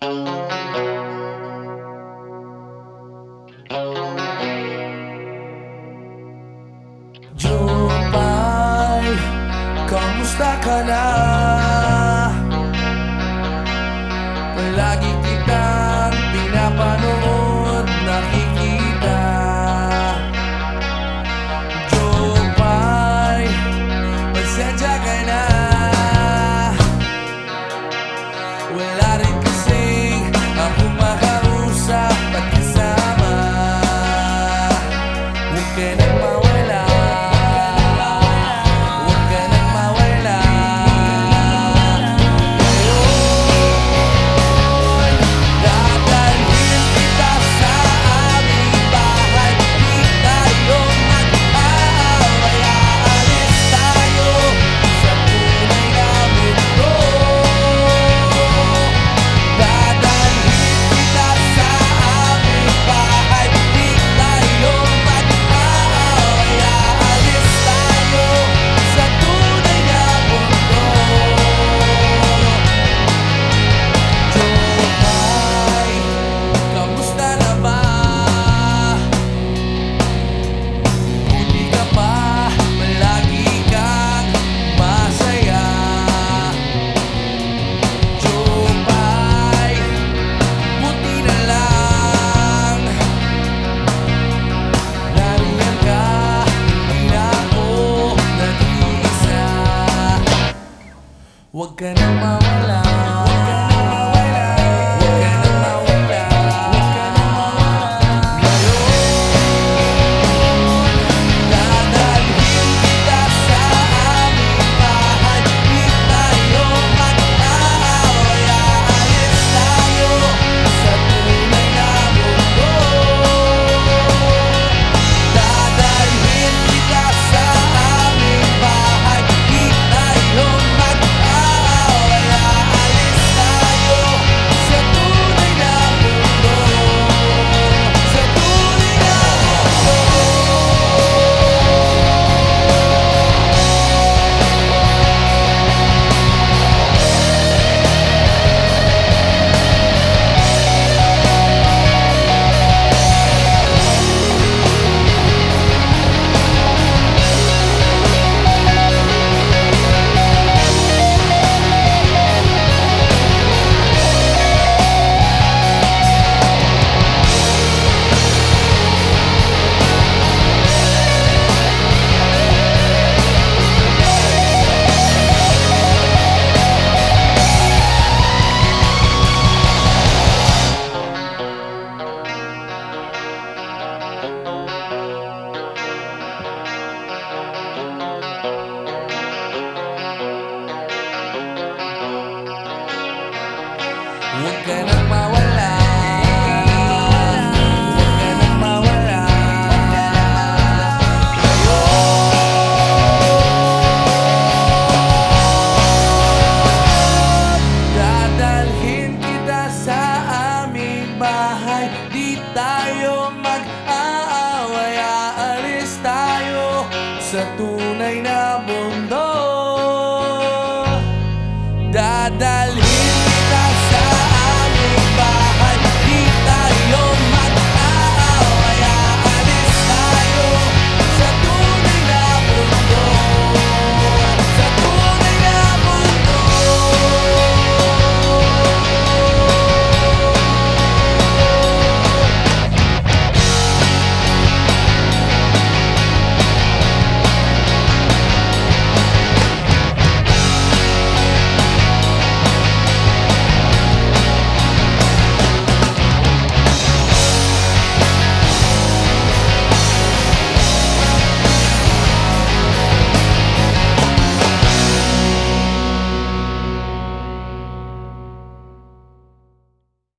Jupay, kamusta ka na? Palagi kitang pinapanood, nakikita. Jupay, pasensya ka na. Wala rin kasing akong makausap at kasama. Huwag ka nang mawala, huwag ka nang mawala. Ngayon, dadalhin kita sa aming bahay. Di tayo mag-aaway, aalis tayo sa tunay na mundo. Dadalhin kita sa aming bahay. Di tayo mag-aaway, aalis tayo sa tunay na mundo. Jupay, kamusta na ba? Buti ka pa, palagi kang masaya. Jupay, buti na lang nariyan ka, hindi na ako nag-iisa. Huwag ka nang mawala, huwag ka nang mawala, huwag ka nang mawala, huwag ka nang mawala. Ngayon, dadalhin kita sa aming bahay. Di tayo mag-aaway, aalis tayo sa tunay na mundo. Dadalhin kita sa aming bahay. Di tayo mag-aaway, aalis tayo sa tunay na mundo. Sa tunay na mundo. Huwag ka nang mawala.